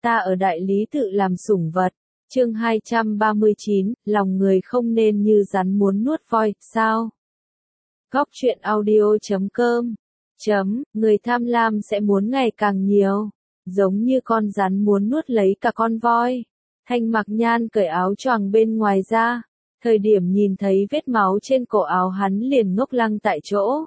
ta ở đại lý tự làm sủng vật. Chương 239, lòng người không nên như rắn muốn nuốt voi, sao? Góc truyện audio.com Người tham lam sẽ muốn ngày càng nhiều, giống như con rắn muốn nuốt lấy cả con voi. Thanh Mặc Nhan cởi áo choàng bên ngoài ra, thời điểm nhìn thấy vết máu trên cổ áo hắn liền ngốc lăng tại chỗ.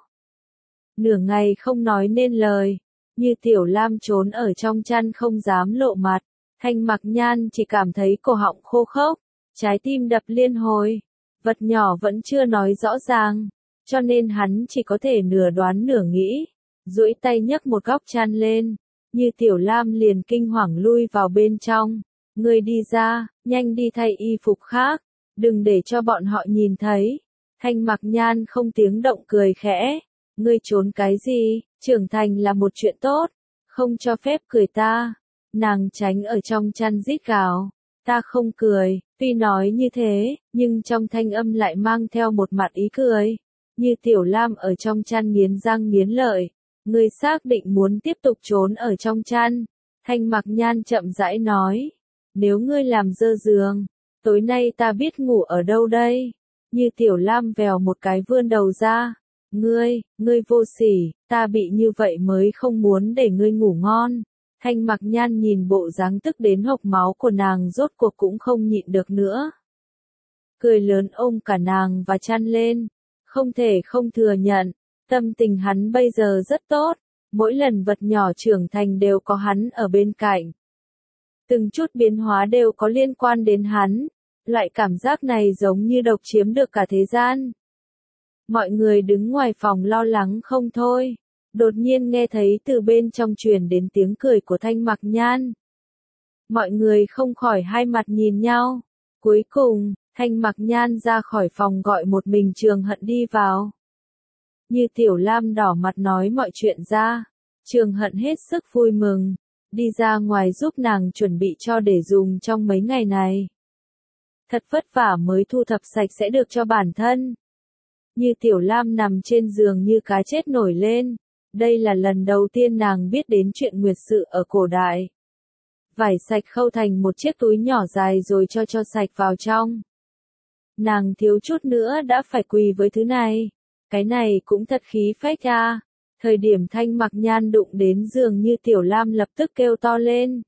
Nửa ngày không nói nên lời, Như Tiểu Lam trốn ở trong chăn không dám lộ mặt. Thanh Mặc Nhan chỉ cảm thấy cổ họng khô khốc, trái tim đập liên hồi, vật nhỏ vẫn chưa nói rõ ràng, cho nên hắn chỉ có thể nửa đoán nửa nghĩ, duỗi tay nhấc một góc chăn lên, Như Tiểu Lam liền kinh hoàng lui vào bên trong, ngươi đi ra, nhanh đi thay y phục khác, đừng để cho bọn họ nhìn thấy. Thanh Mặc Nhan không tiếng động cười khẽ, ngươi trốn cái gì, trưởng thành là một chuyện tốt, không cho phép cười ta. Nàng tránh ở trong chăn rít gào, ta không cười, tuy nói như thế, nhưng trong thanh âm lại mang theo một mặt ý cười. Như Tiểu Lam ở trong chăn nghiến răng nghiến lợi, ngươi xác định muốn tiếp tục trốn ở trong chăn. Thanh Mặc Nhan chậm rãi nói, nếu ngươi làm dơ giường, tối nay ta biết ngủ ở đâu đây. Như Tiểu Lam vèo một cái vươn đầu ra, ngươi vô sỉ, ta bị như vậy mới không muốn để ngươi ngủ ngon. Thanh Mặc Nhan nhìn bộ dáng tức đến hộc máu của nàng rốt cuộc cũng không nhịn được nữa. Cười lớn ôm cả nàng và chăn lên, không thể không thừa nhận, tâm tình hắn bây giờ rất tốt, mỗi lần vật nhỏ trưởng thành đều có hắn ở bên cạnh. Từng chút biến hóa đều có liên quan đến hắn, loại cảm giác này giống như độc chiếm được cả thế gian. Mọi người đứng ngoài phòng lo lắng không thôi. Đột nhiên nghe thấy từ bên trong truyền đến tiếng cười của Thanh Mặc Nhan. Mọi người không khỏi hai mặt nhìn nhau. Cuối cùng, Thanh Mặc Nhan ra khỏi phòng gọi một mình Trường Hận đi vào. Như Tiểu Lam đỏ mặt nói mọi chuyện ra. Trường Hận hết sức vui mừng, đi ra ngoài giúp nàng chuẩn bị cho để dùng trong mấy ngày này. Thật vất vả mới thu thập sạch sẽ được cho bản thân. Như Tiểu Lam nằm trên giường như cá chết nổi lên. Đây là lần đầu tiên nàng biết đến chuyện nguyệt sự ở cổ đại. Vải sạch khâu thành một chiếc túi nhỏ dài rồi cho sạch vào trong. Nàng thiếu chút nữa đã phải quỳ với thứ này. Cái này cũng thật khí phách à. Thời điểm Thanh Mặc Nhan đụng đến giường Như Tiểu Lam lập tức kêu to lên.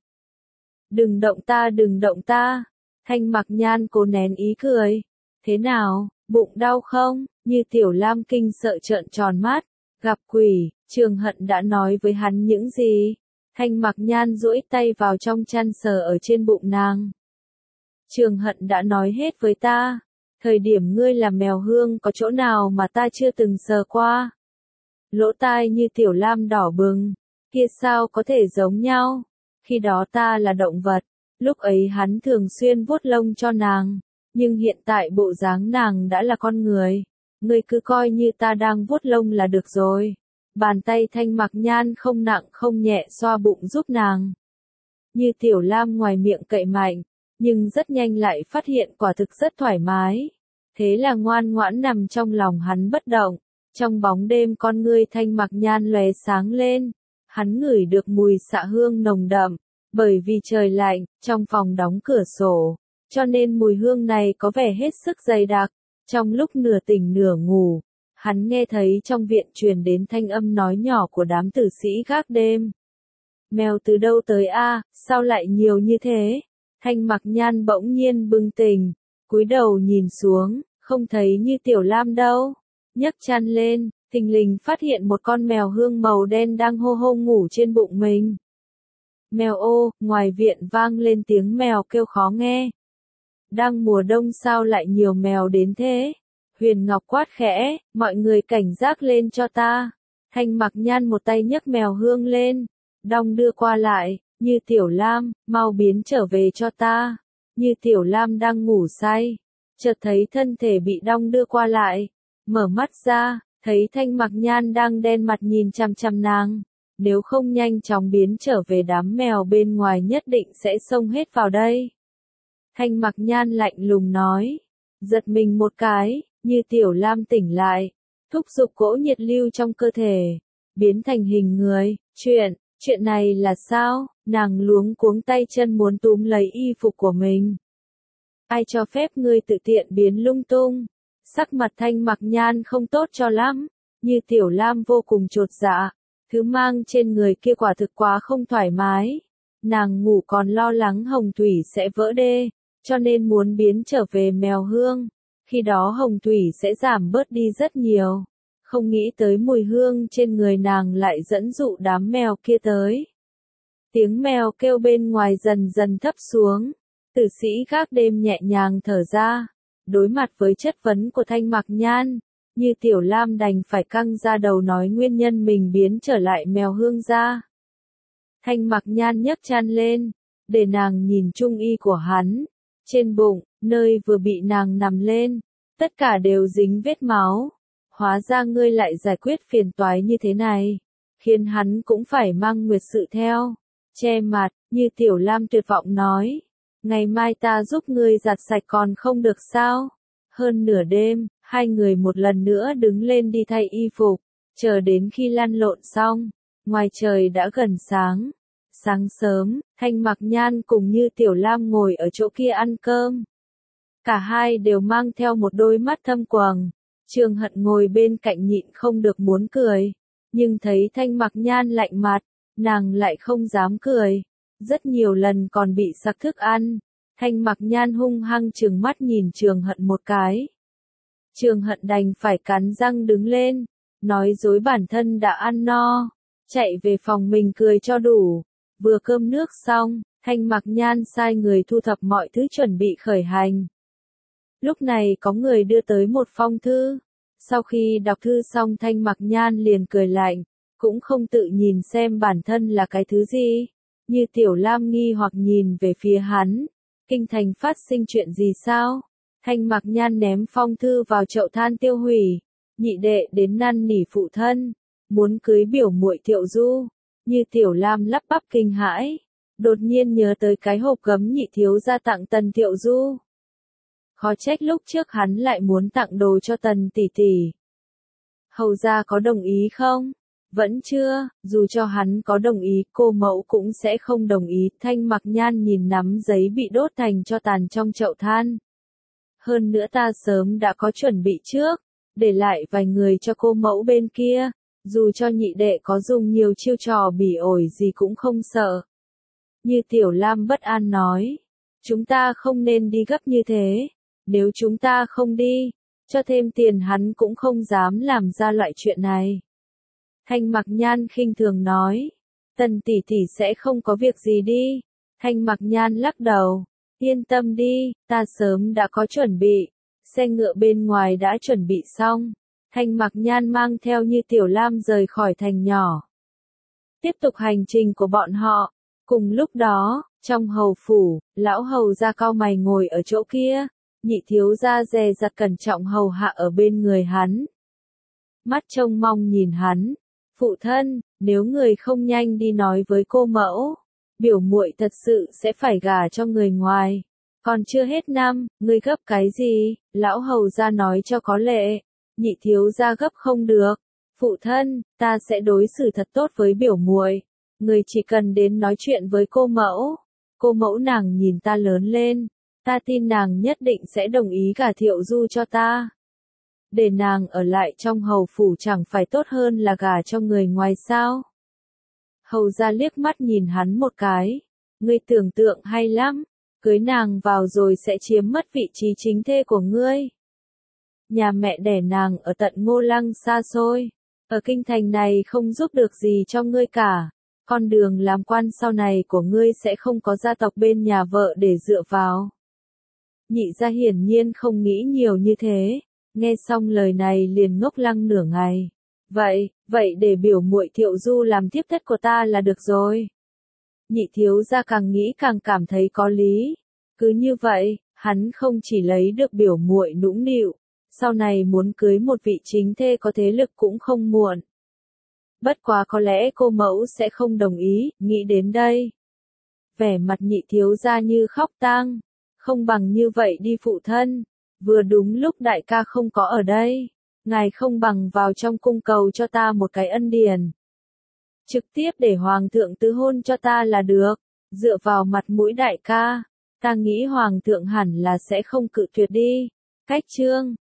Đừng động ta, đừng động ta. Thanh Mặc Nhan cố nén ý cười. Thế nào, bụng đau không? Như Tiểu Lam kinh sợ trợn tròn mắt. Gặp quỷ, Trường Hận đã nói với hắn những gì? Thanh Mặc Nhan duỗi tay vào trong chăn sờ ở trên bụng nàng. Trường Hận đã nói hết với ta. Thời điểm ngươi là mèo hương có chỗ nào mà ta chưa từng sờ qua? Lỗ tai Như Tiểu Lam đỏ bừng. Kia sao có thể giống nhau? Khi đó ta là động vật. Lúc ấy hắn thường xuyên vuốt lông cho nàng. Nhưng hiện tại bộ dáng nàng đã là con người. Ngươi cứ coi như ta đang vuốt lông là được rồi. Bàn tay Thanh Mặc Nhan không nặng không nhẹ xoa bụng giúp nàng. Như Tiểu Lam ngoài miệng cậy mạnh, nhưng rất nhanh lại phát hiện quả thực rất thoải mái. Thế là ngoan ngoãn nằm trong lòng hắn bất động. Trong bóng đêm con ngươi Thanh Mặc Nhan lóe sáng lên. Hắn ngửi được mùi xạ hương nồng đậm. Bởi vì trời lạnh, trong phòng đóng cửa sổ, cho nên mùi hương này có vẻ hết sức dày đặc. Trong lúc nửa tỉnh nửa ngủ, hắn nghe thấy trong viện truyền đến thanh âm nói nhỏ của đám tử sĩ gác đêm. Mèo từ đâu tới a, sao lại nhiều như thế? Thanh Mặc Nhan bỗng nhiên bừng tỉnh, cúi đầu nhìn xuống, không thấy Như Tiểu Lam đâu. Nhấc chăn lên, thình lình phát hiện một con mèo hương màu đen đang hô hô ngủ trên bụng mình. Mèo ô, ngoài viện vang lên tiếng mèo kêu khó nghe. Đang mùa đông sao lại nhiều mèo đến thế? Huyền Ngọc quát khẽ, mọi người cảnh giác lên cho ta. Thanh Mặc Nhan một tay nhấc mèo hương lên, đong đưa qua lại, Như Tiểu Lam, mau biến trở về cho ta. Như Tiểu Lam đang ngủ say, chợt thấy thân thể bị đong đưa qua lại, mở mắt ra, thấy Thanh Mặc Nhan đang đen mặt nhìn chằm chằm nàng. Nếu không nhanh chóng biến trở về đám mèo bên ngoài nhất định sẽ xông hết vào đây. Thanh Mặc Nhan lạnh lùng nói, giật mình một cái, Như Tiểu Lam tỉnh lại, thúc giục cỗ nhiệt lưu trong cơ thể, biến thành hình người, chuyện, Chuyện này là sao? Nàng luống cuống tay chân muốn túm lấy y phục của mình. Ai cho phép ngươi tự tiện biến lung tung? Sắc mặt Thanh Mặc Nhan không tốt cho lắm, Như Tiểu Lam vô cùng chột dạ, thứ mang trên người kia quả thực quá không thoải mái. Nàng ngủ còn lo lắng Hồng Thủy sẽ vỡ đê, cho nên muốn biến trở về mèo hương, khi đó Hồng Thủy sẽ giảm bớt đi rất nhiều. Không nghĩ tới mùi hương trên người nàng lại dẫn dụ đám mèo kia tới. Tiếng mèo kêu bên ngoài dần dần thấp xuống, tử sĩ gác đêm nhẹ nhàng thở ra, đối mặt với chất vấn của Thanh Mặc Nhan, Như Tiểu Lam đành phải căng ra đầu nói nguyên nhân mình biến trở lại mèo hương ra. Thanh Mặc Nhan nhấc chăn lên, để nàng nhìn trung y của hắn, trên bụng, nơi vừa bị nàng nằm lên, tất cả đều dính vết máu. Hóa ra ngươi lại giải quyết phiền toái như thế này, khiến hắn cũng phải mang nguyệt sự theo. Che mặt, Như Tiểu Lam tuyệt vọng nói, ngày mai ta giúp ngươi giặt sạch còn không được sao? Hơn nửa đêm, hai người một lần nữa đứng lên đi thay y phục, chờ đến khi lăn lộn xong, ngoài trời đã gần sáng. Sáng sớm, Thanh Mặc Nhan cùng Như Tiểu Lam ngồi ở chỗ kia ăn cơm. Cả hai đều mang theo một đôi mắt thâm quầng. Trường Hận ngồi bên cạnh nhịn không được muốn cười, nhưng thấy Thanh Mặc Nhan lạnh mặt, nàng lại không dám cười. Rất nhiều lần còn bị sặc thức ăn, Thanh Mặc Nhan hung hăng trừng mắt nhìn Trường Hận một cái. Trường Hận đành phải cắn răng đứng lên, nói dối bản thân đã ăn no, chạy về phòng mình cười cho đủ. Vừa cơm nước xong, Thanh Mặc Nhan sai người thu thập mọi thứ chuẩn bị khởi hành. Lúc này có người đưa tới một phong thư. Sau khi đọc thư xong Thanh Mặc Nhan liền cười lạnh, cũng không tự nhìn xem bản thân là cái thứ gì. Như Tiểu Lam nghi hoặc nhìn về phía hắn, kinh thành phát sinh chuyện gì sao? Thanh Mặc Nhan ném phong thư vào chậu than tiêu hủy. Nhị đệ đến năn nỉ phụ thân, muốn cưới biểu muội Thiệu Du. Như Tiểu Lam lắp bắp kinh hãi, đột nhiên nhớ tới cái hộp gấm nhị thiếu gia tặng Tần Thiệu Du. Khó trách lúc trước hắn lại muốn tặng đồ cho Tần tỷ tỷ. Hầu gia có đồng ý không? Vẫn chưa, dù cho hắn có đồng ý, cô mẫu cũng sẽ không đồng ý. Thanh Mặc Nhan nhìn nắm giấy bị đốt thành tro tàn trong chậu than. Hơn nữa ta sớm đã có chuẩn bị trước, để lại vài người cho cô mẫu bên kia, dù cho nhị đệ có dùng nhiều chiêu trò bỉ ổi gì cũng không sợ. Như Tiểu Lam bất an nói, chúng ta không nên đi gấp như thế. Nếu chúng ta không đi, cho thêm tiền hắn cũng không dám làm ra loại chuyện này. Thanh Mặc Nhan khinh thường nói, Tần tỷ tỷ sẽ không có việc gì đi. Thanh Mặc Nhan lắc đầu, yên tâm đi, ta sớm đã có chuẩn bị, xe ngựa bên ngoài đã chuẩn bị xong. Thanh Mặc Nhan mang theo Như Tiểu Lam rời khỏi thành nhỏ. Tiếp tục hành trình của bọn họ. Cùng lúc đó, trong hầu phủ, lão hầu gia cau mày ngồi ở chỗ kia. Nhị thiếu gia dè dặt cẩn trọng hầu hạ ở bên người hắn. Mắt trông mong nhìn hắn, phụ thân, nếu người không nhanh đi nói với cô mẫu, biểu muội thật sự sẽ phải gả cho người ngoài. Còn chưa hết năm, ngươi gấp cái gì? Lão hầu gia nói cho có lệ. Nhị thiếu gia gấp không được. Phụ thân, ta sẽ đối xử thật tốt với biểu muội. Người chỉ cần đến nói chuyện với cô mẫu. Cô mẫu nàng nhìn ta lớn lên. Ta tin nàng nhất định sẽ đồng ý gả Thiệu Du cho ta. Để nàng ở lại trong hầu phủ chẳng phải tốt hơn là gả cho người ngoài sao? Hầu gia liếc mắt nhìn hắn một cái. Ngươi tưởng tượng hay lắm. Cưới nàng vào rồi sẽ chiếm mất vị trí chính thê của ngươi. Nhà mẹ đẻ nàng ở tận Ngô Lăng xa xôi. Ở kinh thành này không giúp được gì cho ngươi cả. Con đường làm quan sau này của ngươi sẽ không có gia tộc bên nhà vợ để dựa vào. Nhị gia hiển nhiên không nghĩ nhiều như thế, nghe xong lời này liền ngốc lăng nửa ngày. Vậy để biểu muội Thiệu Du làm tiếp thất của ta là được rồi. Nhị thiếu gia càng nghĩ càng cảm thấy có lý. Cứ như vậy, hắn không chỉ lấy được biểu muội nũng nịu, sau này muốn cưới một vị chính thê có thế lực cũng không muộn. Bất quá có lẽ cô mẫu sẽ không đồng ý, nghĩ đến đây. Vẻ mặt nhị thiếu gia như khóc tang. Không bằng như vậy đi phụ thân, vừa đúng lúc đại ca không có ở đây, ngài không bằng vào trong cung cầu cho ta một cái ân điển. Trực tiếp để hoàng thượng tứ hôn cho ta là được. Dựa vào mặt mũi đại ca, ta nghĩ hoàng thượng hẳn là sẽ không cự tuyệt đi. Cách chương